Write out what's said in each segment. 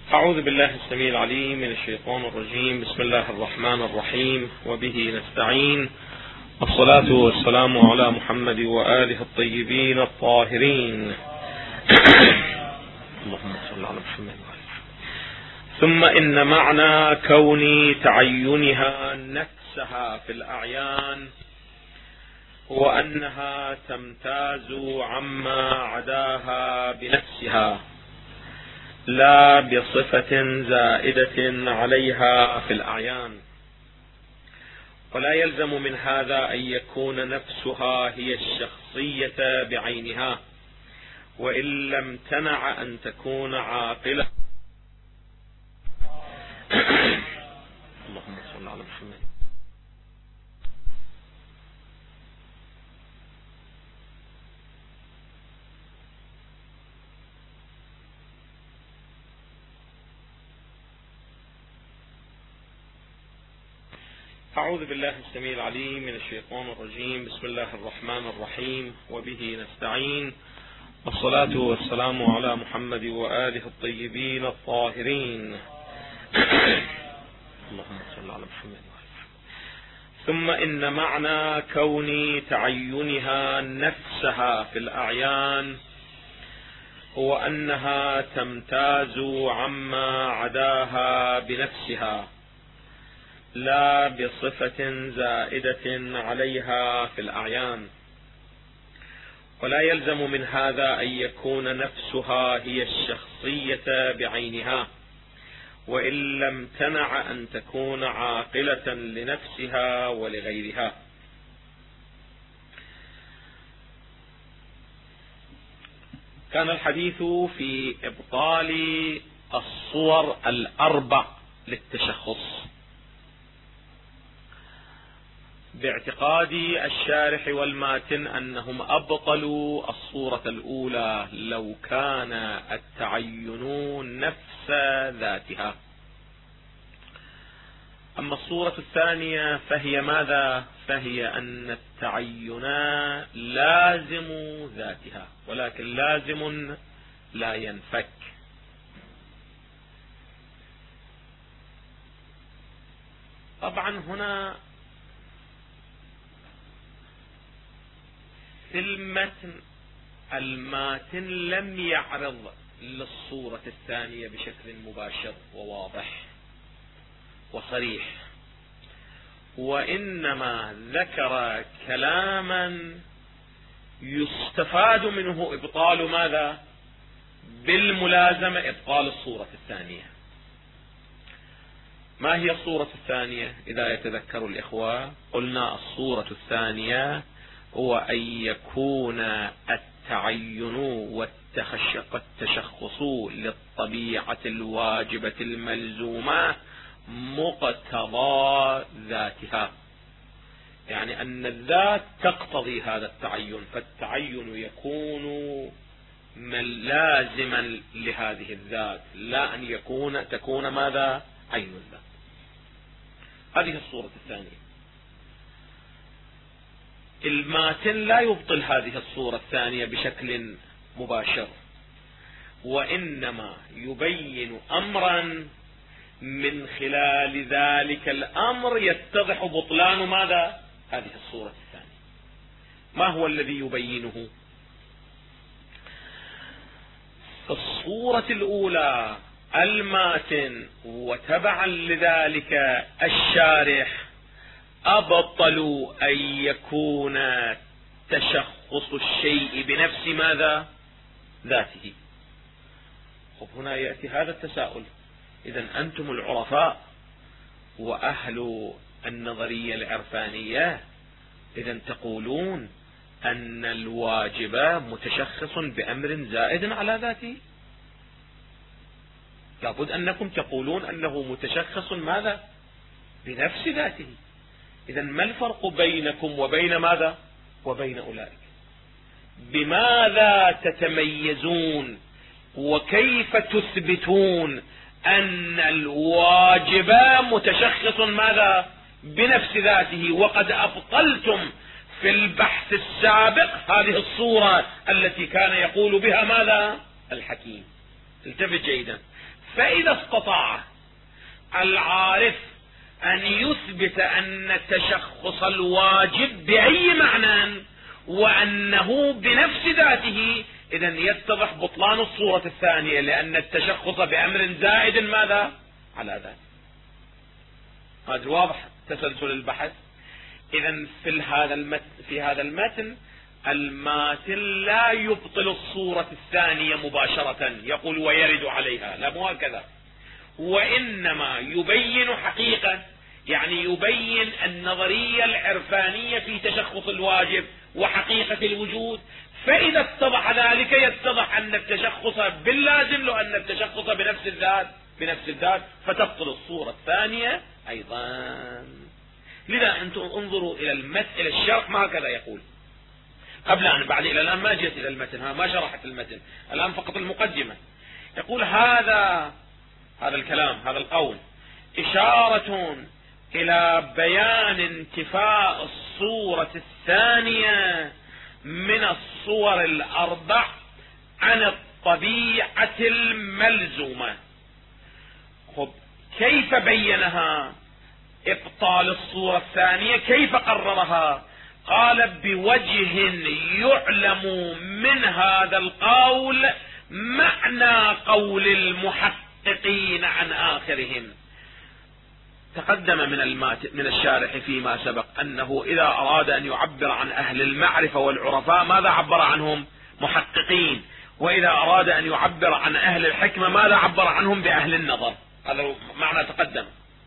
أعوذ بالله السميع العليم من الشيطان الرجيم. بسم الله الرحمن الرحيم، وبه نستعين، والصلاة والسلام على محمد وآله الطيبين الطاهرين. اللهم صل على محمد. ثم إن معنى كون تعينها نفسها في الأعيان هو أنها تمتاز عما عداها بنفسها، لا بصفة زائدة عليها في الأعيان. ولا يلزم من هذا أن يكون نفسها هي الشخصية بعينها، وإن لم تمنع أن تكون عاقلة. اللهم صل على محمد. أعوذ بالله السميع العليم من الشيطان الرجيم. بسم الله الرحمن الرحيم، وبه نستعين، والصلاة والسلام على محمد وآله الطيبين الطاهرين. اللهم صل على محمد. ثم إن معنى كون تعينها نفسها في الأعيان هو أنها تمتاز عما عداها بنفسها، لا بصفة زائدة عليها في الأعيان. ولا يلزم من هذا أن يكون نفسها هي الشخصية بعينها، وإن لم تمنع أن تكون عاقلة لنفسها ولغيرها. كان الحديث في إبطال الصور الأربع للتشخص، باعتقاد الشارح والماتن أنهم أبطلوا الصورة الأولى لو كان التعين نفس ذاتها. أما الصورة الثانية فهي ماذا؟ فهي أن التعين لازم ذاتها، ولكن لازم لا ينفك. طبعا هنا في الماتن لم يعرض للصورة الثانية بشكل مباشر وواضح وصريح، وإنما ذكر كلاما يستفاد منه إبطال ماذا؟ بالملازمة إبطال الصورة الثانية. ما هي الصورة الثانية؟ إذا يتذكر الإخوة قلنا الصورة الثانية هو أن يكون التعين والتشخص للطبيعة الواجبة الملزومة مقتضى ذاتها، يعني أن الذات تقتضي هذا التعين، فالتعين يكون لازما لهذه الذات، لا أن تكون ماذا؟ عين الذات. هذه الصورة الثانية. الماتن لا يبطل هذه الصورة الثانية بشكل مباشر، وإنما يبين أمرا من خلال ذلك الأمر يتضح بطلان ماذا؟ هذه الصورة الثانية. ما هو الذي يبينه؟ الصورة الأولى الماتن وتبعا لذلك الشارح أبطلوا أن يكون تشخص الشيء بنفس ماذا؟ ذاته. هنا يأتي هذا التساؤل. إذن أنتم العرفاء وأهل النظرية العرفانية، إذن تقولون أن الواجب متشخص بأمر زائد على ذاته؟ لابد أنكم تقولون أنه متشخص ماذا؟ بنفس ذاته. إذن ما الفرق بينكم وبين ماذا؟ وبين أولئك؟ بماذا تتميزون وكيف تثبتون أن الواجب متشخص ماذا؟ بنفس ذاته، وقد أبطلتم في البحث السابق هذه الصورة التي كان يقول بها ماذا؟ الحكيم. التفت جيدا. فإذا استطاع العارف أن يثبت أن التشخص الواجب بأي معنى وأنه بنفس ذاته، إذن يتضح بطلان الصورة الثانية، لأن التشخص بأمر زائد ماذا على ذاته. هذا واضح تسلسل البحث. إذن في هذا المتن الماتن لا يبطل الصورة الثانية مباشرة يقول ويرد عليها، لا مو هكذا، وإنما يبين حقيقة، يعني يبين النظرية العرفانية في تشخص الواجب وحقيقة الوجود. فإذا اتضح ذلك يتضح أن التشخص باللازم له أن التشخص بنفس الذات فتبطل الصورة الثانية أيضا. لذا أنتم انظروا إلى الشرح ما هكذا يقول. إلى الآن ما جئت إلى المتن، ما شرحت المتن، الآن فقط المقدمة. يقول هذا الكلام، هذا القول إشارة إلى بيان انتفاء الصورة الثانية من الصور الأربع عن الطبيعة الملزومة. كيف بينها إبطال الصورة الثانية؟ كيف قررها؟ قال بوجه يعلم من هذا القول معنى قول المحققين عن آخرهم. تقدم من الشارح فيما سبق أنه إذا أراد أن يعبر عن أهل المعرفة والعرفاء ماذا عبر عنهم؟ محققين. وإذا أراد أن يعبر عن أهل الحكمة ماذا عبر عنهم؟ بأهل النظر. هذا معنى تقدم.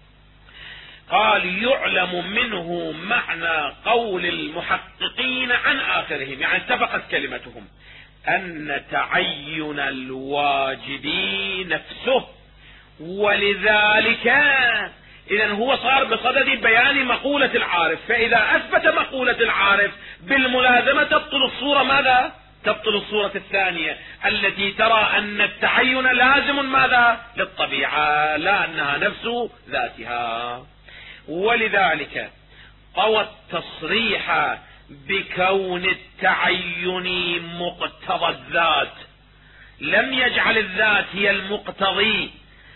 قال يعلم منه معنى قول المحققين عن آخرهم، يعني اتفقت كلمتهم أن تعين الواجب نفسه، ولذلك إذن هو صار بصدد بيان مقولة العارف. فإذا أثبت مقولة العارف بالملازمة تبطل الصورة ماذا؟ تبطل الصورة الثانية التي ترى أن التعين لازم ماذا؟ للطبيعة، لا أنها نفس ذاتها. ولذلك طوى التصريح بكون التعين مقتضى الذات، لم يجعل الذات هي المقتضي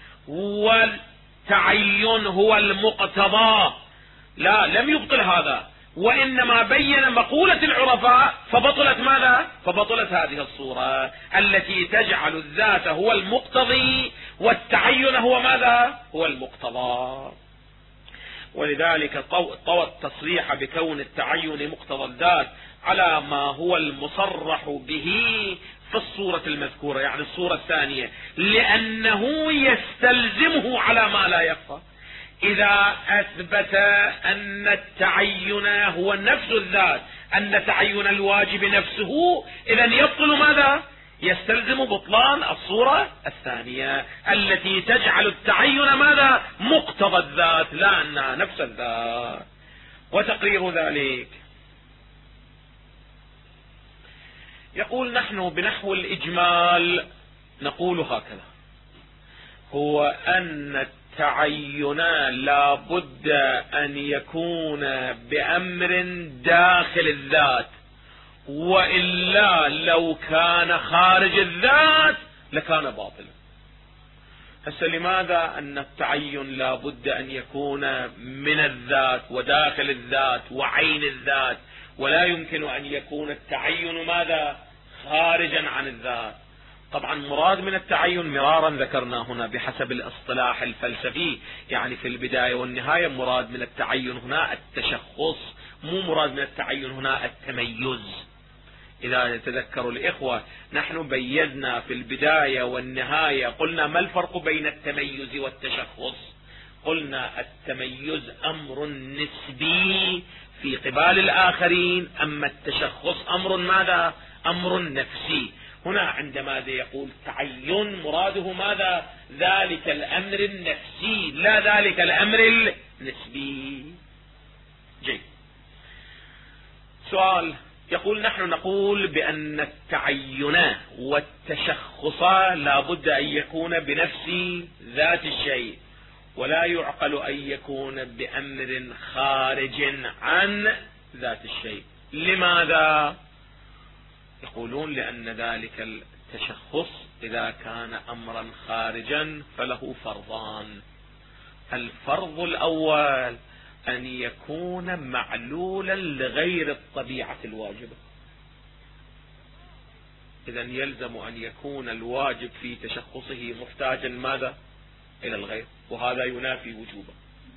والتعين هو المقتضى، لا، لم يبطل هذا، وإنما بين مقولة العرفاء فبطلت ماذا؟ فبطلت هذه الصورة التي تجعل الذات هو المقتضي والتعين هو ماذا؟ هو المقتضى. ولذلك طوى التصريح بكون التعين مقتضى الذات على ما هو المصرح به في الصورة المذكورة، يعني الصورة الثانية، لأنه يستلزمه على ما لا يخفى. إذا أثبت أن التعين هو نفس الذات، أن تعين الواجب نفسه، إذن يبطل ماذا؟ يستلزم بطلان الصورة الثانية التي تجعل التعين ماذا؟ مقتضى الذات، لا أنها نفس الذات. وتقرير ذلك يقول نحن بنحو الإجمال نقول هكذا: هو أن التعين لا بد أن يكون بأمر داخل الذات، وإلا لو كان خارج الذات لكان باطلا. هسه لماذا أن التعين لا بد أن يكون من الذات وداخل الذات وعين الذات، ولا يمكن أن يكون التعين ماذا؟ خارجا عن الذات. طبعا مراد من التعين مرارا ذكرنا هنا بحسب الاصطلاح الفلسفي، يعني في البداية والنهاية مراد من التعين هنا التشخص، مو مراد من التعين هنا التميز. إذا يتذكروا الإخوة نحن بيزنا في البداية والنهاية، قلنا ما الفرق بين التميز والتشخص؟ قلنا التميز أمر نسبي في قبال الآخرين، أما التشخص أمر ماذا؟ أمر نفسي. هنا عندما يقول تعين مراده ماذا؟ ذلك الأمر النفسي لا ذلك الأمر النسبي. جيد. سؤال يقول نحن نقول بأن التعين والتشخص لا بد أن يكون بنفس ذات الشيء، ولا يعقل أن يكون بأمر خارج عن ذات الشيء. لماذا؟ يقولون لأن ذلك التشخص إذا كان أمرا خارجا فله فرضان. الفرض الأول أن يكون معلولا لغير الطبيعة الواجبة، إذا يلزم أن يكون الواجب في تشخصه محتاجا ماذا؟ إلى الغير، وهذا ينافي وجوبه.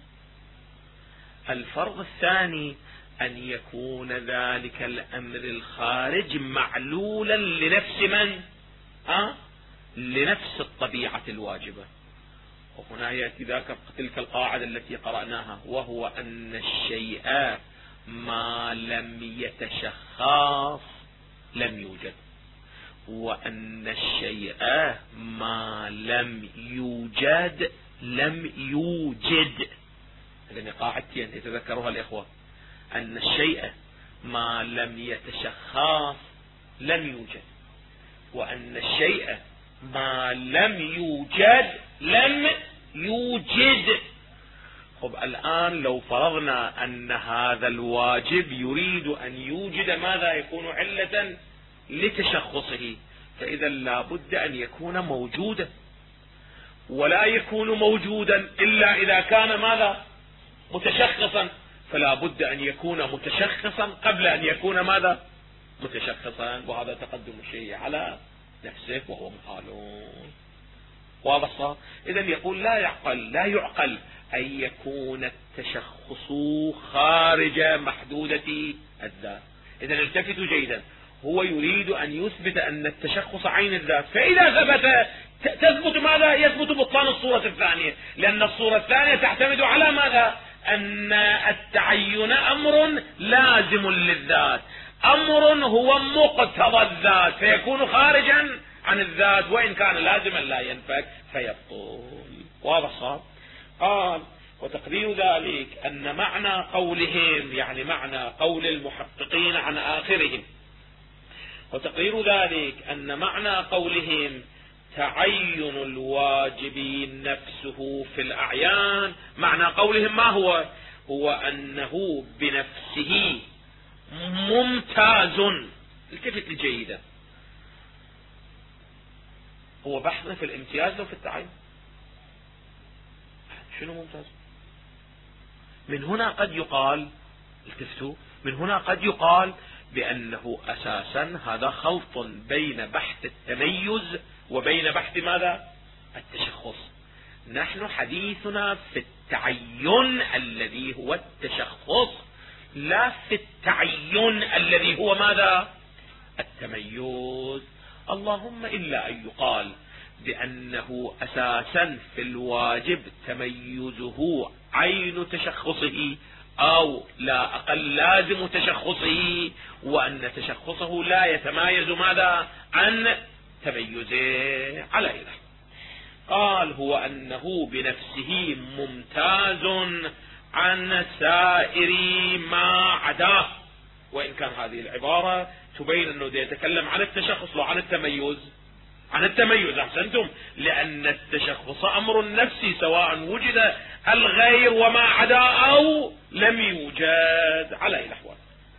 الفرض الثاني أن يكون ذلك الأمر الخارج معلولا لنفس من؟ لنفس الطبيعة الواجبة. وهنا يأتي ذاك تلك القاعدة التي قرأناها، وهو أن الشيء ما لم يتشخص لم يوجد، وأن الشيء ما لم يوجد لم يوجد. هذه قاعدتين يتذكرها الإخوة، أن الشيء ما لم يتشخص لم يوجد، وأن الشيء ما لم يوجد لم يوجد. طب الآن لو فرضنا أن هذا الواجب يريد أن يوجد ماذا؟ يكون علة لتشخصه، فإذا لا بد أن يكون موجودا، ولا يكون موجودا إلا إذا كان ماذا؟ متشخصا، فلا بد أن يكون متشخصا قبل أن يكون ماذا؟ متشخصا، وهذا تقدم الشيء على نفسه وهو محال. واضح؟ إذا يقول لا يعقل أن يكون التشخص خارج محدودة الذات. إذا التفتوا جيدا، هو يريد أن يثبت أن التشخص عين الذات، فإذا ثبت تثبت ماذا؟ يثبت بطلان الصورة الثانية، لأن الصورة الثانية تعتمد على ماذا؟ أن التعين أمر لازم للذات، أمر هو مقتضى الذات، فيكون خارجا عن الذات، وإن كان لازما لا ينفك فيبطل. واضح؟ قال وتقرير ذلك أن معنى قولهم، يعني معنى قول المحققين عن آخرهم، وتقرير ذلك أن معنى قولهم تعين الواجب نفسه في الأعيان، معنى قولهم ما هو؟ هو أنه بنفسه ممتاز. التفت الجيدة، هو بحثنا في الامتياز لو في التعين؟ شنو ممتاز؟ من هنا قد يقال، التفتوا، من هنا قد يقال بأنه أساسا هذا خلط بين بحث التميز وبين بحث ماذا؟ التشخص. نحن حديثنا في التعين الذي هو التشخص، لا في التعين الذي هو ماذا؟ التميز. اللهم إلا أن يقال بأنه أساسا في الواجب تميزه عين تشخصه، أو لا أقل لازم تشخصه، وأن تشخصه لا يتمايز ماذا؟ عن تميزه على إله. قال هو أنه بنفسه ممتاز عن سائر ما عداه، وإن كان هذه العبارة تبين أنه يتكلم عن التشخص وعن التميز. عن التميز أحسنتم، لأن التشخص أمر نفسي سواء وجد الغير وما عدا أو لم يوجد على الأحوال.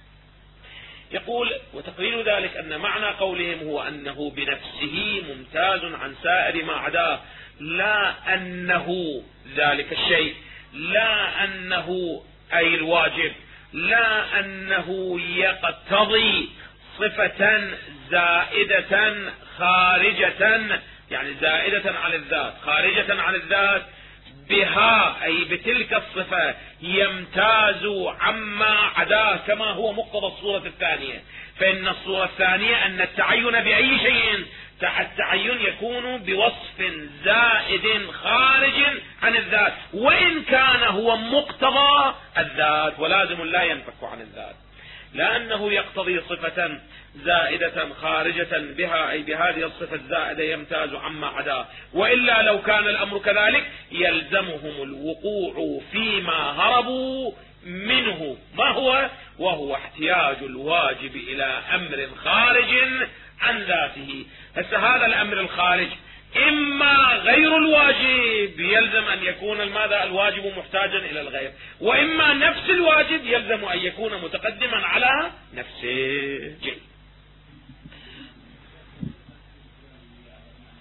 يقول وتقرير ذلك أن معنى قولهم هو أنه بنفسه ممتاز عن سائر ما عداه، لا أنه ذلك الشيء، لا أنه أي الواجب، لا أنه يقتضي صفة زائدة خارجة، يعني زائدة عن الذات خارجة عن الذات، بها أي بتلك الصفة يمتاز عما عداه كما هو مقتضى الصورة الثانية. فإن الصورة الثانية أن التعين بأي شيء، التعين يكون بوصف زائد خارج عن الذات، وإن كان هو مقتضى الذات ولازم لا ينفك عن الذات، لأنه يقتضي صفة زائدة خارجة بها أي بهذه الصفة الزائدة يمتاز عما عداه، وإلا لو كان الأمر كذلك يلزمهم الوقوع فيما هربوا منه. ما هو؟ وهو احتياج الواجب إلى أمر خارج عن ذاته. هذا الأمر الخارج إما غير الواجب يلزم أن يكون ماذا؟ الواجب محتاجا إلى الغير، وإما نفس الواجب يلزم أن يكون متقدما على نفسه. جيد.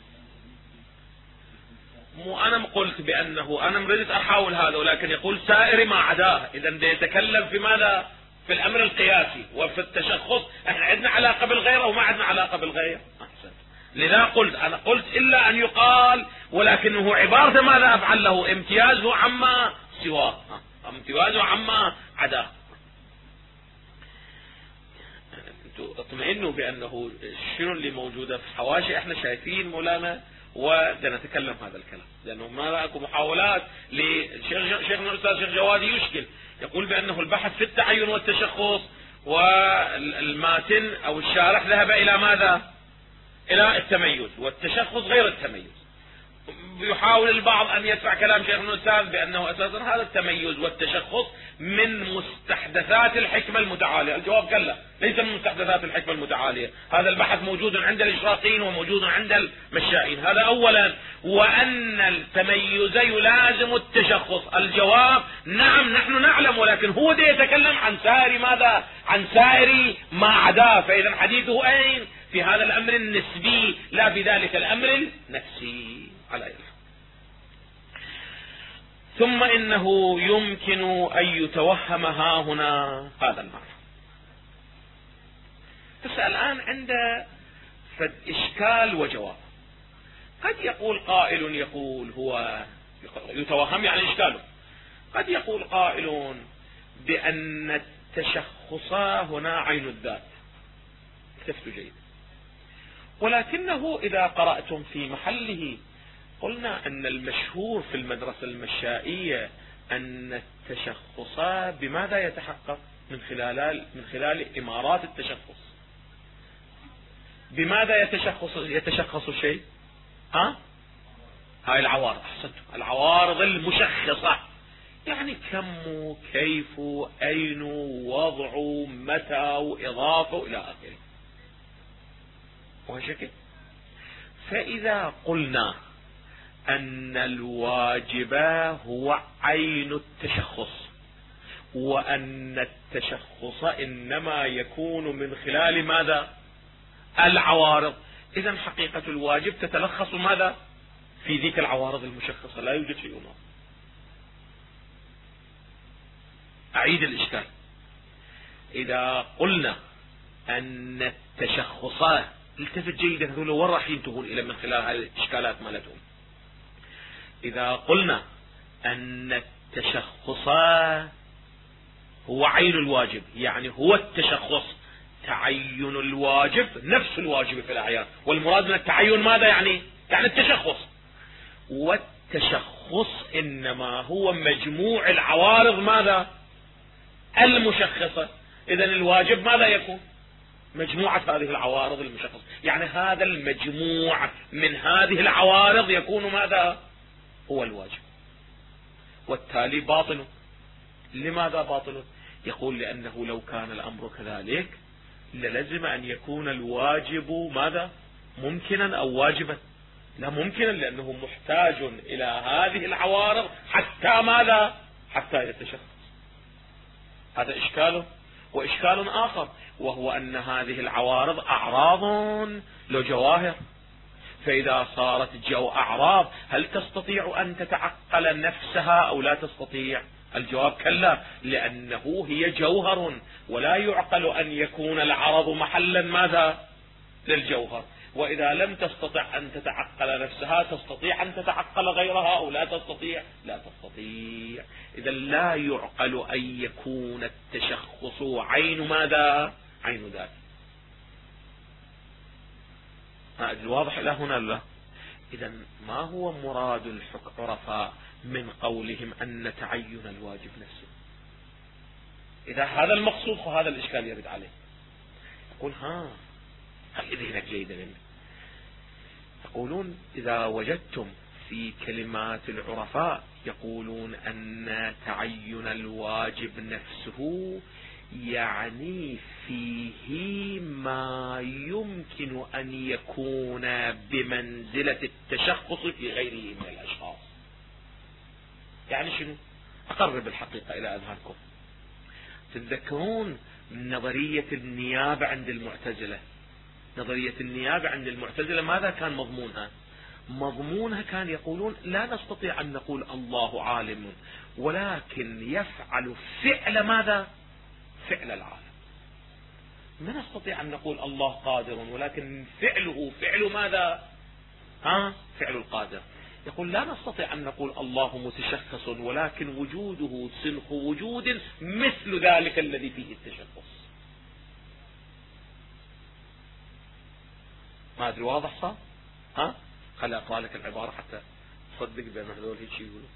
مو أنا قلت بأنه أنا مريد أحاول هذا، ولكن يقول سائر ما عداه. إذا يتكلم في ماذا؟ في الأمر القياسي وفي التشخص. احنا عندنا علاقة بالغير أو ما عندنا علاقة بالغير؟ لذا قلت أنا قلت إلا أن يقال، ولكنه عبارة ماذا أفعل له؟ امتيازه عما سواه، امتيازه عما عداه. اطمئنوا بأنه شنو اللي موجودة في الحواشي احنا شايفين مولانا، ونتكلم هذا الكلام، لأنه ما اكو محاولات لشيخنا الأستاذ شيخ جوادي يشكل، يقول بأنه البحث في التعين والتشخص، والماتن أو الشارح ذهب إلى ماذا؟ إلى التميز، والتشخص غير التميز. يحاول البعض أن يدفع كلام شيخنا الأستاذ بأنه أساسا هذا التميز والتشخص من مستحدثات الحكمة المتعالية. الجواب كلا، ليس من مستحدثات الحكمة المتعالية. هذا البحث موجود عند الإشراقيين وموجود عند المشائين، هذا أولا. وأن التميز يلازم التشخص، الجواب نعم نحن نعلم، ولكن هو يتكلم عن سائر ماذا؟ عن سائر ما عداه. فإذا حديثه أين؟ في هذا الأمر النسبي، لا في ذلك الأمر النفسي على إله. ثم إنه يمكن أن يتوهم ها هنا هذا المعنى. بس الآن عند فد إشكال وجواب. قد يقول قائل، يقول هو يتوهم يعني إشكاله، قد يقول قائل بأن التشخص هنا عين الذات، اكتفت جيد، ولكنه إذا قرأتم في محله قلنا أن المشهور في المدرسة المشائية أن التشخص بماذا يتحقق؟ من خلال إمارات التشخص. بماذا يتشخص الشيء؟ هاي العوارض، أحسنتم، العوارض المشخصة، يعني كم، كيف، أين، وضع، متى، وإضافة إلى آخره، وهشكل. فإذا قلنا أن الواجب هو عين التشخص، وأن التشخص إنما يكون من خلال ماذا؟ العوارض. إذن حقيقة الواجب تتلخص ماذا؟ في ذيك العوارض المشخصة، لا يوجد شيء آخر. أعيد الإشكال. إذا قلنا أن التشخصات، التفت جيدا، هذول وين راح ينتهون إلى من خلال هذه الإشكالات مالتهم. إذا قلنا أن التشخص هو عين الواجب، يعني هو التشخص، تعين الواجب نفس الواجب في الأعيان، والمراد من التعين ماذا يعني؟ يعني التشخص، والتشخص إنما هو مجموع العوارض ماذا؟ المشخصة. إذن الواجب ماذا يكون؟ مجموعة هذه العوارض المشخصة، يعني هذا المجموع من هذه العوارض يكون ماذا؟ هو الواجب. والتالي باطل. لماذا باطل؟ يقول لأنه لو كان الأمر كذلك للزم أن يكون الواجب ماذا؟ ممكنا أو واجبا. لا ممكنا، لأنه محتاج إلى هذه العوارض حتى ماذا؟ حتى يتشخص. هذا إشكاله. وإشكال آخر، وهو أن هذه العوارض أعراض لو جواهر، فإذا صارت أعراض هل تستطيع أن تتعقل نفسها أو لا تستطيع؟ الجواب كلا، لأنه هي جوهر، ولا يعقل أن يكون العرض محلا ماذا؟ للجوهر. وإذا لم تستطع أن تتعقل نفسها، تستطيع أن تتعقل غيرها أو لا تستطيع؟ لا تستطيع. إذا لا يعقل أن يكون التشخص عين ماذا؟ عين ذات. واضح إلى هنا؟ لا. إذا ما هو مراد العرفاء من قولهم أن تعين الواجب نفسه؟ إذا هذا المقصود فهذا الإشكال يرد عليه. يقول هل ذهنك جيدا منه. يقولون إذا وجدتم في كلمات العرفاء يقولون أن تعين الواجب نفسه يعني فيه ما يمكن أن يكون بمنزلة التشخص في غيره من الأشخاص. يعني شنو؟ أقرب الحقيقة إلى أذهانكم. تتذكرون نظرية النيابة عند المعتزلة؟ نظرية النيابة عند المعتزلة ماذا كان مضمونها؟ مضمونها كان يقولون لا نستطيع أن نقول الله عالم، ولكن يفعل فعل ماذا؟ فعل العالم. ما نستطيع أن نقول الله قادر، ولكن فعله فعل ماذا؟ فعل القادر. يقول لا نستطيع أن نقول الله متشخص، ولكن وجوده صنف وجود مثل ذلك الذي فيه التشخص. ما أدري واضح صار؟ خلي أقرأ لك العبارة حتى تصدق بأن هذول هيك يقولوا.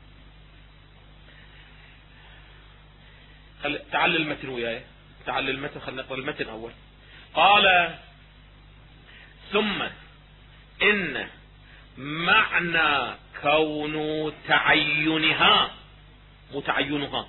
تعال المتن وياي، تعال المتن، خلينا نقرأ المتن أول. قال ثم إن معنى كون تعينها متعينها،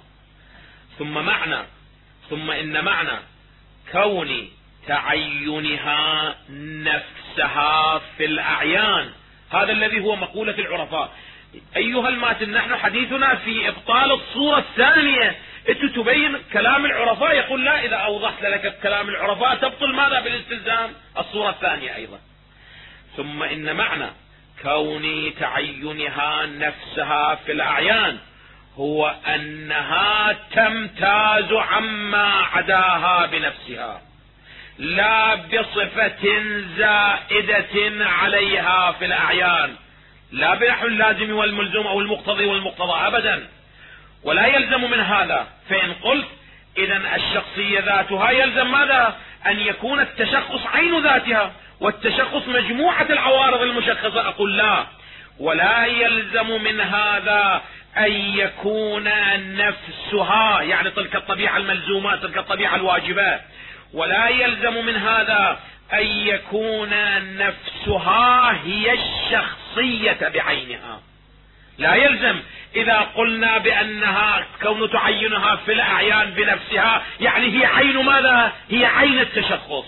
ثم إن معنى كون تعينها نفسها في الأعيان، هذا الذي هو مقولة العرفاء. أيها الماتن، نحن حديثنا في إبطال الصورة الثانية، أنت تبين كلام العرفاء. يقول لا، إذا أوضحت لك كلام العرفاء تبطل ماذا؟ بالاستلزام الصورة الثانية أيضا. ثم إن معنى كون تعينها نفسها في الأعيان هو أنها تمتاز عما عداها بنفسها، لا بصفة زائدة عليها في الأعيان، لا بنحو اللازم والملزوم أو المقتضي والمقتضى أبدا. ولا يلزم من هذا، فإن قلت إذن الشخصية ذاتها، يلزم ماذا؟ أن يكون التشخص عين ذاتها، والتشخص مجموعة العوارض المشخصة. أقول لا، ولا يلزم من هذا أن يكون نفسها، يعني تلك الطبيعة الملزومة، تلك الطبيعة الواجبة، ولا يلزم من هذا أن يكون نفسها هي الشخصية بعينها. لا يلزم إذا قلنا بأنها كون تعينها في الأعيان بنفسها، يعني هي عين ماذا؟ هي عين التشخص.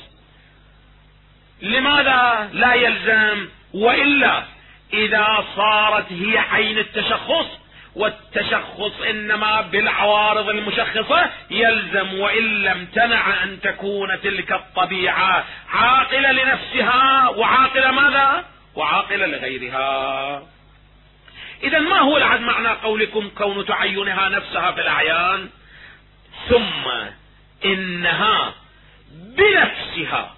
لماذا لا يلزم؟ وإلا إذا صارت هي عين التشخص، والتشخص إنما بالعوارض المشخصة، يلزم وإن لم تمنع أن تكون تلك الطبيعة عاقلة لنفسها وعاقلة ماذا؟ وعاقلة لغيرها. إذا ما هو العد معنى قولكم كون تعينها نفسها في الأعيان؟ ثم إنها بنفسها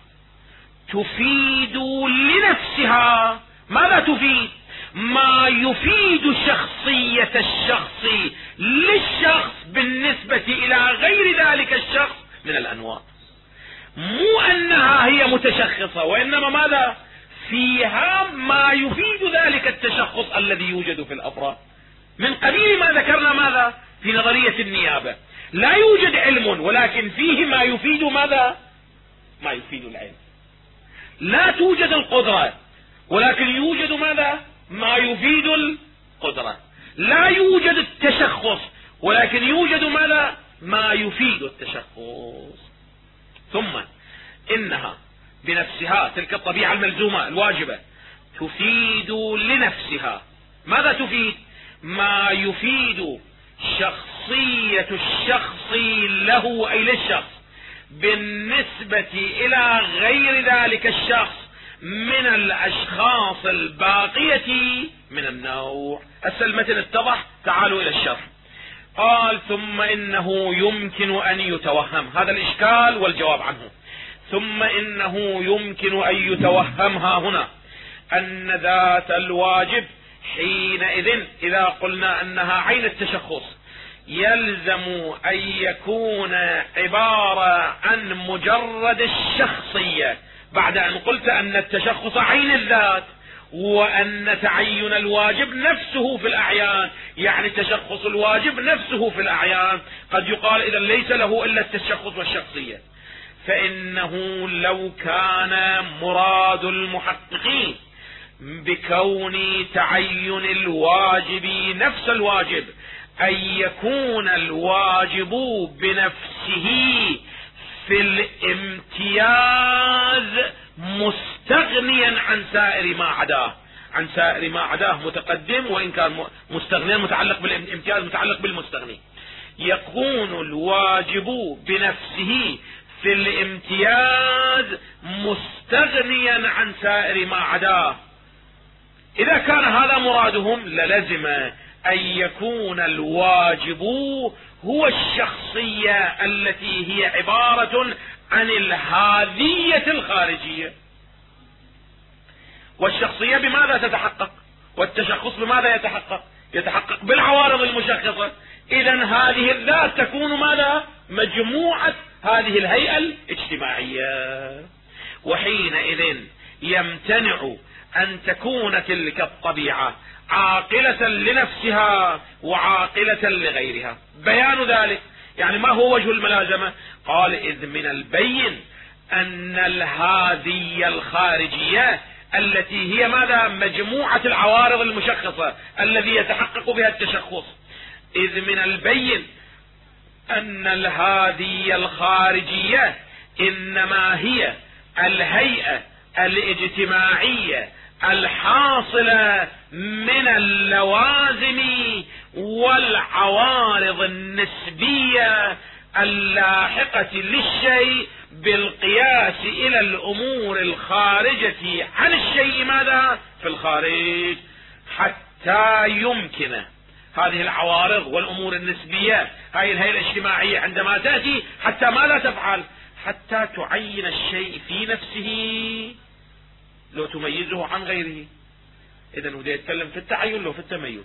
تفيد لنفسها ماذا تفيد؟ ما يفيد شخصية الشخص للشخص بالنسبة إلى غير ذلك الشخص من الأنواع. مو أنها هي متشخصة، وإنما ماذا؟ فيها ما يفيد ذلك التشخص الذي يوجد في الأفراد، من قبيل ما ذكرنا ماذا؟ في نظرية النيابة لا يوجد علم، ولكن فيه ما يفيد ماذا؟ ما يفيد العلم. لا توجد القدرة، ولكن يوجد ماذا؟ ما يفيد القدرة. لا يوجد التشخص، ولكن يوجد ماذا؟ ما يفيد التشخص. ثم إنها بنفسها، تلك الطبيعة الملزومة الواجبة، تفيد لنفسها ماذا تفيد؟ ما يفيد شخصية الشخص له، أي للشخص، بالنسبة إلى غير ذلك الشخص من الأشخاص الباقية من النوع. المتن اتضح؟ تعالوا إلى الشرح. قال ثم إنه يمكن أن يتوهم، هذا الإشكال والجواب عنه. ثم إنه يمكن أن يتوهمها هنا أن ذات الواجب حينئذ إذا قلنا أنها عين التشخص يلزم أن يكون عبارة عن مجرد الشخصية، بعد أن قلت أن التشخص عين الذات، وأن تعين الواجب نفسه في الأعيان، يعني تشخص الواجب نفسه في الأعيان. قد يقال إذا ليس له إلا التشخص والشخصية. فإنه لو كان مراد المحققين بكون تعين الواجب نفس الواجب أن يكون الواجب بنفسه في الامتياز مستغنيا عن سائر ما عداه، عن سائر ما عداه متقدم، وإن كان مستغنيا متعلق بالامتياز متعلق بالمستغني، يكون الواجب بنفسه في الامتياز مستغنيا عن سائر ما عداه. إذا كان هذا مرادهم للزم أن يكون الواجب هو الشخصية التي هي عبارة عن الهادية الخارجية. والشخصية بماذا تتحقق؟ والتشخص بماذا يتحقق؟ يتحقق بالعوارض المشخصة. إذن هذه الذات تكون ماذا؟ مجموعة هذه الهيئة الاجتماعية. وحينئذ يمتنع أن تكون تلك الطبيعة عاقلة لنفسها وعاقلة لغيرها. بيان ذلك يعني ما هو وجه الملازمة؟ قال إذ من البين أن الهادية الخارجية التي هي ماذا؟ مجموعة العوارض المشخصة الذي يتحقق بها التشخص. إذ من البين أن الهادية الخارجية إنما هي الهيئة الاجتماعية الحاصلة من اللوازم والعوارض النسبية اللاحقة للشيء بالقياس إلى الأمور الخارجة عن الشيء ماذا؟ في الخارج، حتى يمكن هذه العوارض والأمور النسبية هذه الهيئة الاجتماعية عندما تأتي حتى ماذا تفعل؟ حتى تعين الشيء في نفسه لو تميزه عن غيره. إذن هو يتكلم في التعين لو في التميز.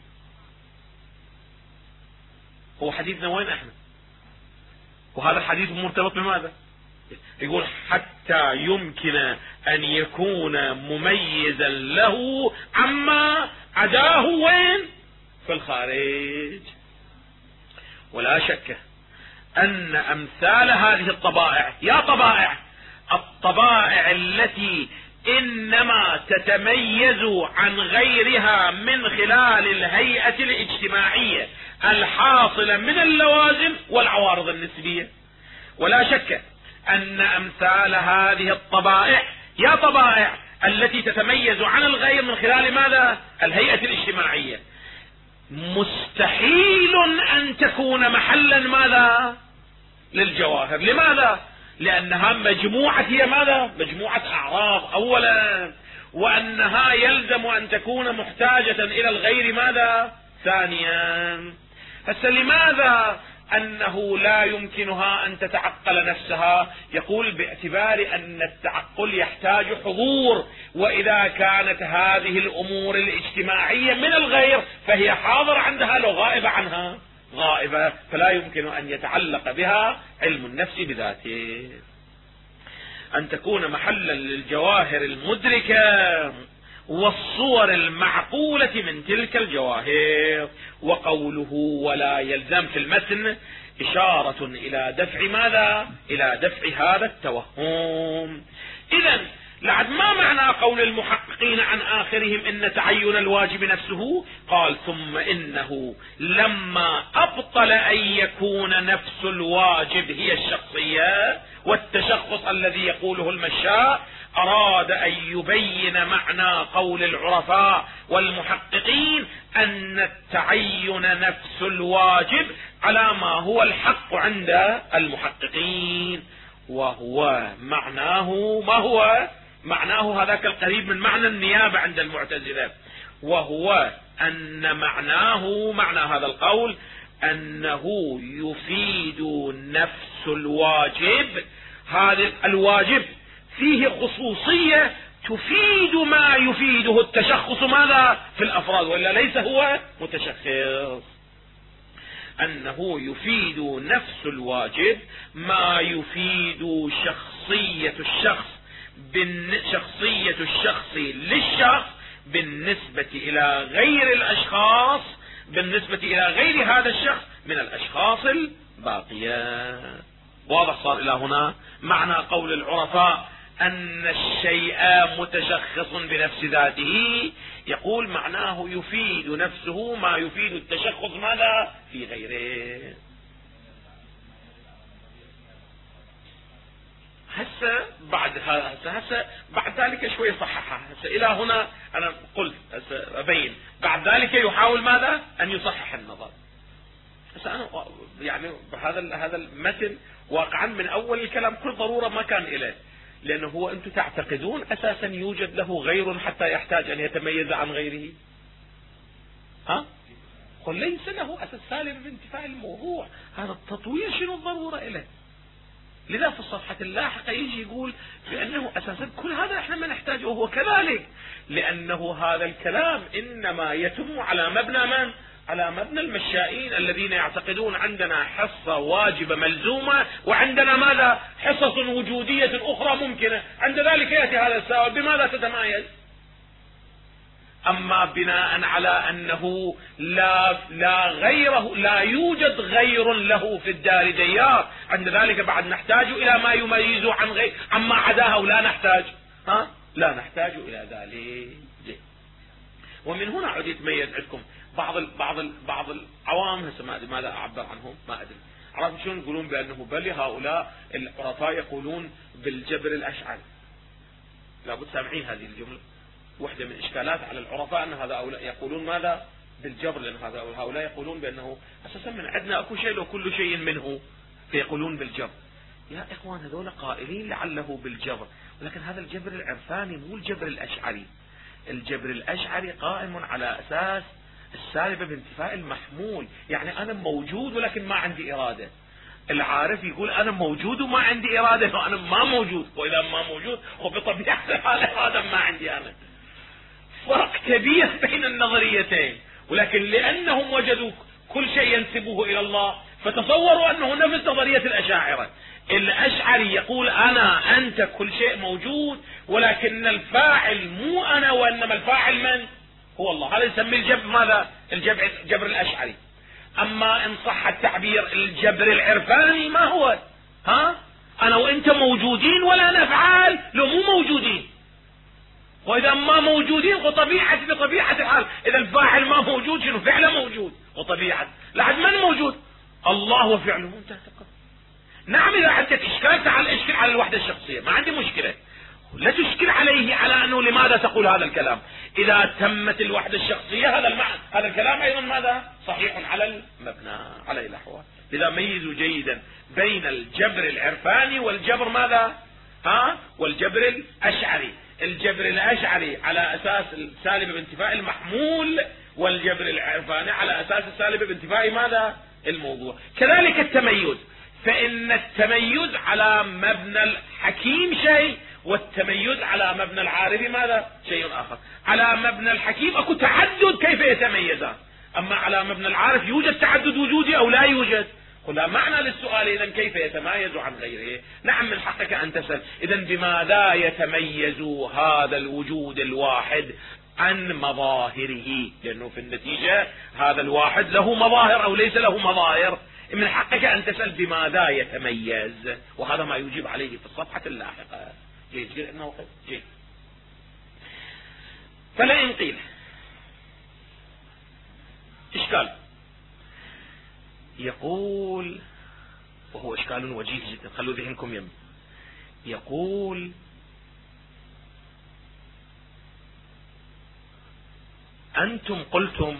هو حديثنا وين احنا؟ وهذا الحديث مرتبط بماذا؟ يقول حتى يمكن أن يكون مميزا له عما عداه وين؟ في الخارج. ولا شك أن أمثال هذه الطبائع، يا طبائع الطبائع التي إنما تتميز عن غيرها من خلال الهيئة الاجتماعية الحاصلة من اللوازم والعوارض النسبية. ولا شك أن أمثال هذه الطبائع، يا طبائع التي تتميز عن الغير من خلال ماذا؟ الهيئة الاجتماعية، مستحيل أن تكون محلا ماذا؟ للجواهر. لماذا؟ لأنها مجموعة، هي ماذا؟ مجموعة أعراض أولا، وأنها يلزم أن تكون محتاجة إلى الغير ماذا؟ ثانيا. هسه لماذا أنه لا يمكنها أن تتعقل نفسها؟ يقول باعتبار أن التعقل يحتاج حضور، وإذا كانت هذه الأمور الاجتماعية من الغير فهي حاضر عندها لو غائبة عنها غائبة، فلا يمكن أن يتعلق بها علم النفس بذاته. أن تكون محلا للجواهر المدركة والصور المعقولة من تلك الجواهر. وقوله ولا يلزم في المتن إشارة إلى دفع ماذا؟ إلى دفع هذا التوهم. إذن لعد ما معنى قول المحققين عن آخرهم إن تعين الواجب نفسه؟ قال ثم إنه لما أبطل أن يكون نفس الواجب هي الشخصية والتشخص الذي يقوله المشاء، أراد أن يبين معنى قول العرفاء والمحققين أن التعين نفس الواجب على ما هو الحق عند المحققين، وهو معناه ما هو؟ معناه هذاك القريب من معنى النيابة عند المعتزلة، وهو أن معناه معنى هذا القول أنه يفيد نفس الواجب. هذا الواجب فيه خصوصية تفيد ما يفيده التشخص ماذا؟ في الأفراد، ولا ليس هو متشخص. أنه يفيد نفس الواجب ما يفيد شخصية الشخص للشخص بالنسبة إلى غير الأشخاص، بالنسبة إلى غير هذا الشخص من الأشخاص الباقية. واضح صار إلى هنا معنى قول العرفاء أن الشيء متشخص بنفس ذاته؟ يقول معناه يفيد نفسه ما يفيد التشخص ماذا؟ في غيره. هسه بعد ذلك شوي صححها. هسه إلى هنا أنا قلت هسه أبين، بعد ذلك يحاول ماذا؟ أن يصحح النظر. هسه أنا يعني هذا المتن واقعا من أول الكلام كل ضرورة ما كان إليه، لأنه هو أنتم تعتقدون أساسا يوجد له غير حتى يحتاج أن يتميز عن غيره. قل ليس له أساس سالم بانتفاع الموضوع. هذا التطويل شنو الضرورة إليه؟ لذا في الصفحة اللاحقة يجي يقول بأنه أساسا كل هذا احنا ما نحتاجه، وهو كذلك، لأنه هذا الكلام إنما يتم على مبنى من؟ على مبنى المشائين الذين يعتقدون عندنا حصة واجبة ملزومة، وعندنا ماذا؟ حصص وجودية أخرى ممكنة. عند ذلك يأتي هذا السؤال: بماذا تتمايز؟ أما بناء على أنه لا غيره، لا يوجد غير له في الدار ديار، عند ذلك بعد نحتاج إلى ما يميزه عن غير عما عداه، ولا نحتاج لا نحتاج إلى ذلك. ومن هنا عد يتميز عندكم بعض العوام، هسه ما أدري ماذا أعبر عنهم، ما أدري، عرفت شلون يقولون بأنه بل هؤلاء العرفاء يقولون بالجبر الأشعري. لابد سامعين هذه الجملة، واحدة من إشكالات على العرفاء أن هؤلاء يقولون ماذا؟ بالجبر، لأن هؤلاء يقولون بأنه أساسا من عندنا أكو شيء وكل شيء منه، فيقولون بالجبر. يا إخوان هذول قائلين لعله بالجبر، ولكن هذا الجبر العرفاني مو الجبر الأشعري. الجبر الأشعري قائم على أساس السالبة بانتفاء المحمول، يعني أنا موجود ولكن ما عندي إرادة. العارف يقول أنا موجود وما عندي إرادة، وأنا ما موجود، وإذا ما موجود وبطبيعة الحال إرادة ما عندي أنا. فرق كبير بين النظريتين، ولكن لأنهم وجدوا كل شيء ينسبوه إلى الله فتصوروا أنه نفس نظرية الأشاعرة. الأشعري يقول أنت كل شيء موجود، ولكن الفاعل مو أنا، وإنما الفاعل من؟ هو الله. هذا يسميه الجبر ماذا؟ الجبر الأشعري. أما إن صح التعبير الجبر العرفاني ما هو؟ أنا وإنت موجودين ولا نفعل لو مو موجودين، وإذا ما موجودين بطبيعة الحال، إذا الفاعل ما موجود شنو فعله موجود، وطبيعة لحد من موجود؟ الله وفعله انتهى. نعم إذا عندك إشكال تعال اشكل على الوحدة الشخصية، ما عندي مشكلة، لا تشكل عليه على أنه لماذا تقول هذا الكلام. إذا تمت الوحدة الشخصية هذا الكلام أيضا ماذا؟ صحيح على المبنى على الأحوال. إذا ميزوا جيدا بين الجبر العرفاني والجبر ماذا؟ والجبر الأشعري. الجبر الأشعري على أساس السالب بانتفاء المحمول، والجبر العرفاني على أساس السالب بانتفاء ماذا؟ الموضوع. كذلك التميز، فإن التميز على مبنى الحكيم شيء، والتميز على مبنى العارف ماذا؟ شيء آخر. على مبنى الحكيم أكو تعدد كيف يتميزان، أما على مبنى العارف يوجد تعدد وجودي أو لا يوجد. لا معنى للسؤال إذن كيف يتميز عن غيره؟ نعم من حقك أن تسأل إذن بماذا يتميز هذا الوجود الواحد عن مظاهره، لأنه في النتيجة هذا الواحد له مظاهر أو ليس له مظاهر. من حقك أن تسأل بماذا يتميز، وهذا ما يجيب عليه في الصفحة اللاحقة. جيد جيد. فلئن قيل إشكال، يقول، وهو إشكال وجيه جدا، خلوا ذهنكم يم، يقول أنتم قلتم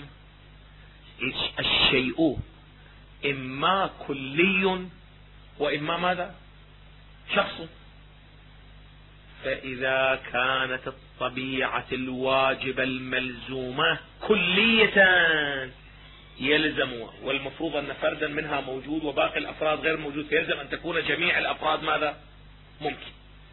الشيء إما كلي وإما ماذا؟ شخص. فإذا كانت الطبيعة الواجبة الملزومة كلية يلزم، والمفروض أن فردا منها موجود وباقي الأفراد غير موجود، فيلزم أن تكون جميع الأفراد ماذا؟ ممكن.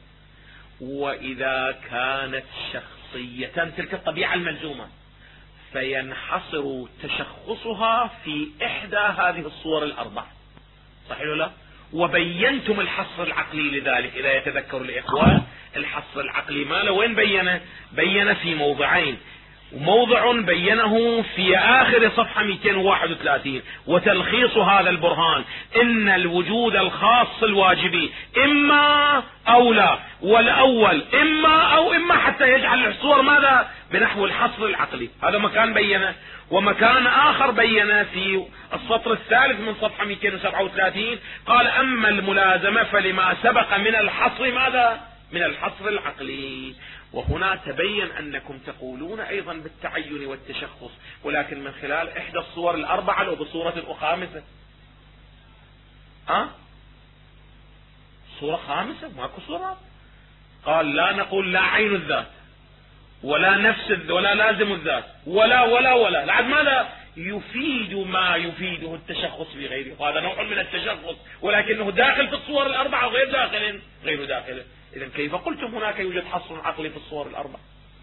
وإذا كانت شخصية تلك الطبيعة الملزومة فينحصر تشخصها في إحدى هذه الصور الأربع، صحيح ولا لا؟ وبينتم الحصر العقلي لذلك. إذا يتذكر الإخوة الحصر العقلي ماله وين بين في موضعين، وموضع بينه في آخر صفحة 231، وتلخيص هذا البرهان إن الوجود الخاص الواجبي إما أو لا، والأول إما أو إما، حتى يجعل الصور ماذا؟ بنحو الحصر العقلي. هذا مكان بينه. ومكان آخر بينه في السطر الثالث من صفحة 237 قال أما الملازمة فلما سبق من الحصر ماذا؟ من الحصر العقلي. وهنا تبين أنكم تقولون أيضا بالتعين والتشخص، ولكن من خلال إحدى الصور الأربعة أو بصورة خامسة. صورة خامسة؟ ماكو صورة. قال لا نقول لا عين الذات ولا نفس ولا لازم الذات ولا لعد ماذا يفيد ما يفيده التشخص في غيره، وهذا نوع من التشخص ولكنه داخل في الصور الأربعة وغير داخل. إذن كيف قلتم هناك يوجد حصر عقلي في الصور الأربعة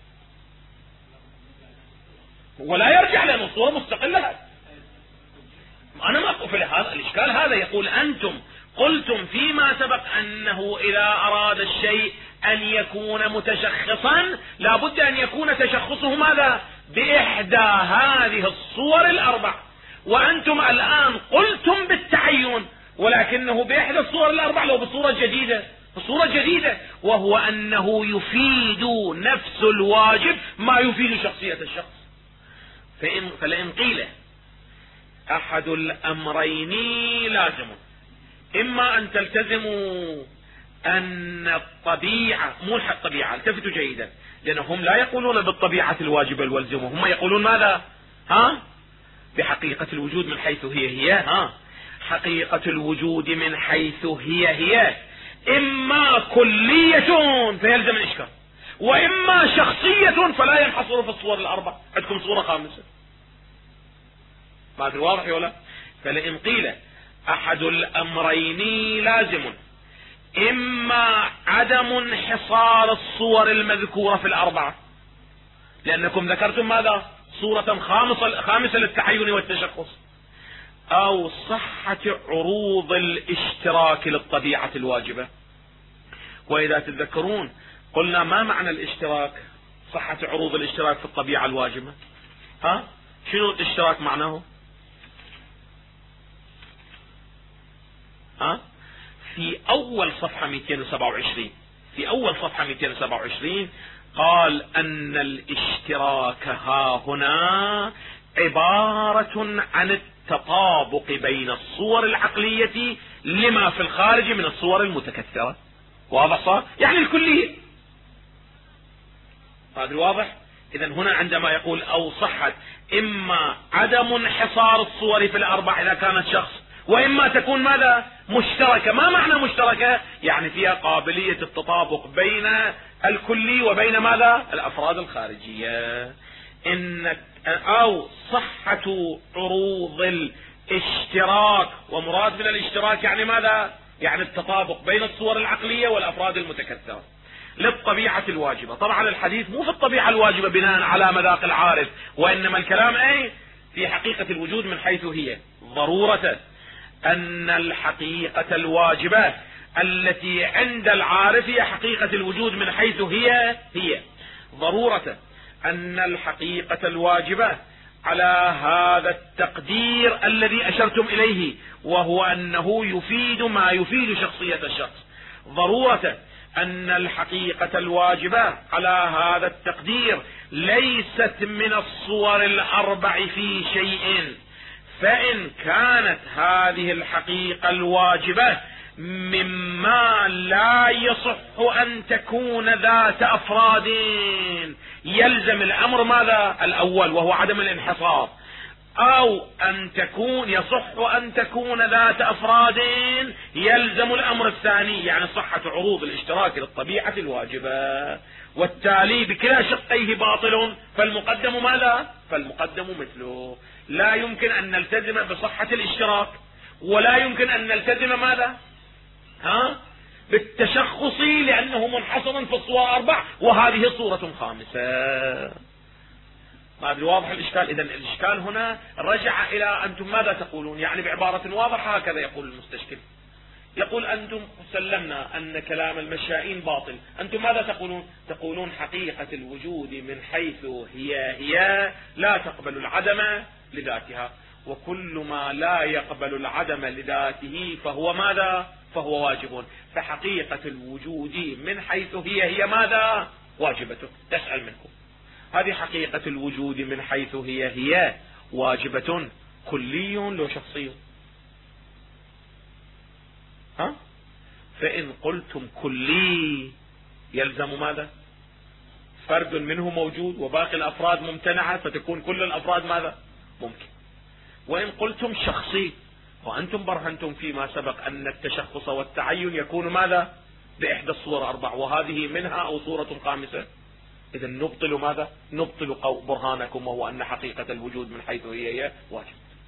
ولا يرجع لأن الصورة مستقلة؟ أنا ما أقول هذا الإشكال. هذا يقول أنتم قلتم فيما سبق أنه إذا أراد الشيء أن يكون متشخصا لابد أن يكون تشخصه ماذا؟ بإحدى هذه الصور الأربع، وأنتم الآن قلتم بالتعين ولكنه بإحدى الصور الأربع لو بصورة جديدة، وهو أنه يفيد نفس الواجب ما يفيد شخصية الشخص. فلئن قيل أحد الأمرين لازم، إما أن تلتزموا أن الطبيعة مو الطبيعة، التفتوا جيدا، لأنهم لا يقولون بالطبيعة الواجبة الوالزمة، هم يقولون ماذا؟ بحقيقة الوجود من حيث هي حقيقة الوجود من حيث هي إما كلية فيلزم الإشكال، وإما شخصية فلا ينحصر في الصور الأربع. عندكم صورة خامسة، ما أدري واضح ولا؟ فلئن قيل أحد الأمرين لازم، إما عدم انحصار الصور المذكورة في الأربعة، لأنكم ذكرتم ماذا؟ صورة خامسة للتعين والتشخص، أو صحة عروض الاشتراك للطبيعة الواجبة. وإذا تتذكرون قلنا ما معنى الاشتراك؟ صحة عروض الاشتراك في الطبيعة الواجبة. شنو الاشتراك معناه؟ في أول صفحة 227 قال أن الاشتراك ها هنا عبارة عن التطابق بين الصور العقلية لما في الخارج من الصور المتكثرة. واضح صار؟ يعني الكلية. هذا واضح؟ إذا هنا عندما يقول أو صحت إما عدم انحصار الصور في الأربع إذا كانت شخص، وإما تكون ماذا؟ مشتركة. ما معنى مشتركة؟ يعني فيها قابلية التطابق بين الكلي وبين ماذا؟ الأفراد الخارجية. أو صحة عروض الاشتراك، ومراد من الاشتراك يعني ماذا؟ يعني التطابق بين الصور العقلية والأفراد المتكثرة للطبيعة الواجبة. طبعا الحديث مو في الطبيعة الواجبة بناء على مذاق العارف، وإنما الكلام في حقيقة الوجود من حيث هي. ضرورة أن الحقيقة الواجبة التي عند العارف هي حقيقة الوجود من حيث هي ضرورة أن الحقيقة الواجبة على هذا التقدير الذي أشرتم إليه، وهو أنه يفيد ما يفيد شخصية الشخص. ضرورة أن الحقيقة الواجبة على هذا التقدير ليست من الصور الأربع في شيء، فإن كانت هذه الحقيقة الواجبة مما لا يصح أن تكون ذات أفراد يلزم الأمر ماذا؟ الأول وهو عدم الانحصار، أو أن يصح أن تكون ذات أفراد يلزم الأمر الثاني، يعني صحة عروض الاشتراك للطبيعة الواجبة. والتالي بكلا شقيه باطل، فالمقدم ماذا؟ فالمقدم مثله. لا يمكن أن نلتزم بصحة الاشتراك، ولا يمكن أن نلتزم ماذا؟ بالتشخص، لأنه منحصر في الصور أربع وهذه صورة خامسة. ما أدري واضح الإشكال؟ إذن الإشكال هنا رجع إلى أنتم ماذا تقولون، يعني بعبارة واضحة هكذا يقول المستشكل. يقول أنتم سلمنا أن كلام المشائين باطل، أنتم ماذا تقولون؟ تقولون حقيقة الوجود من حيث هي لا تقبل العدم لذاتها، وكل ما لا يقبل العدم لذاته فهو ماذا؟ فهو واجب. فحقيقة الوجود من حيث هي ماذا؟ واجبة. تسأل منكم هذه حقيقة الوجود من حيث هي واجبة كلي لو شخصي؟ فإن قلتم كلي يلزم ماذا؟ فرد منه موجود وباقي الأفراد ممتنعة، فتكون كل الأفراد ماذا؟ ممكن. وإن قلتم شخصي، وأنتم برهنتم فيما سبق أن التشخص والتعين يكون ماذا؟ بإحدى الصور 4 وهذه منها أو صورة خامسة، إذا نبطل ماذا؟ نبطل برهانكم وهو أن حقيقة الوجود من حيث هي واجب.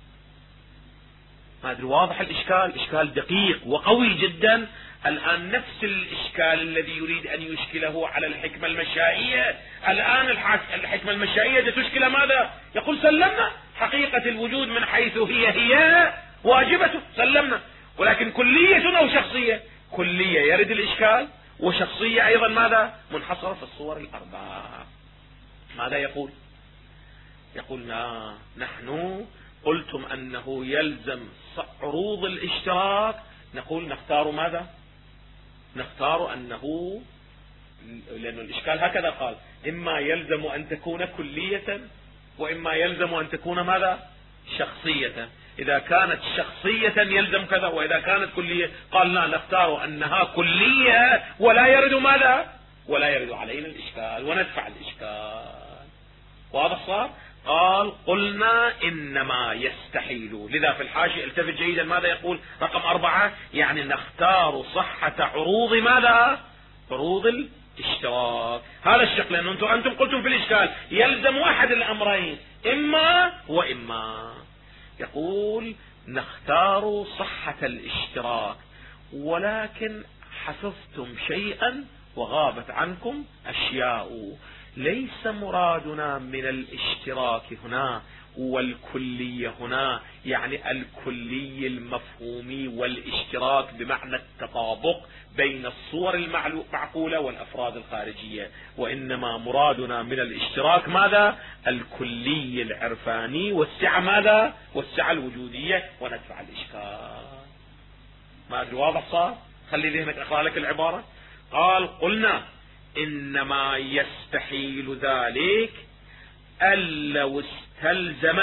ما أدري واضح الإشكال؟ إشكال دقيق وقوي جدا. الآن نفس الإشكال الذي يريد أن يشكله على الحكمة المشائية، الآن الحكمة المشائية تشكل ماذا؟ يقول سلمنا حقيقة الوجود من حيث هي واجبة، سلمنا، ولكن كلية أو شخصية؟ كلية يرد الإشكال، وشخصية أيضا ماذا؟ منحصرة في الصور 4. ماذا يقول؟ يقول لا، نحن قلتم أنه يلزم عروض الاشتراك، نقول نختار ماذا؟ نختار أنه، لأن الإشكال هكذا قال: إما يلزم أن تكون كلية وإما يلزم أن تكون ماذا؟ شخصية. إذا كانت شخصية يلزم كذا، وإذا كانت كلية قال لا، نختار أنها كلية ولا يرد ماذا؟ ولا يرد علينا الإشكال وندفع الإشكال. واضح صار؟ قال قلنا إنما يستحيل. لذا في الحاشية التفت جيدا ماذا يقول رقم 4؟ يعني نختار صحة عروض ماذا؟ عروض الاشتراك. هذا الشق، لأن أنتم قلتم في الإشكال يلزم أحد الأمرين، إما وإما. يقول نختار صحة الاشتراك، ولكن حفظتم شيئا وغابت عنكم أشياء. ليس مرادنا من الاشتراك هنا والكلية هنا، يعني الكلي المفهومي والاشتراك بمعنى التطابق بين الصور المعقولة والأفراد الخارجية، وإنما مرادنا من الاشتراك ماذا؟ الكلي العرفاني والسعة ماذا؟ والسعة الوجودية، وندفع الإشكال. ما أدري واضح صار؟ خلي ذهنك أقرأ لك العبارة. قال قلنا إنما يستحيل ذلك أن لو استلزم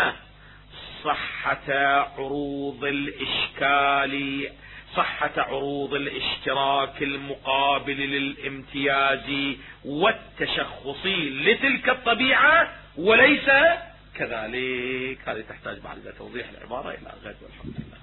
صحة عروض الإشكال، صحة عروض الاشتراك المقابل للامتياز والتشخصي لتلك الطبيعة وليس كذلك. هذه تحتاج بعد ذلك توضيح العبارة إلى غد، والحمد لله.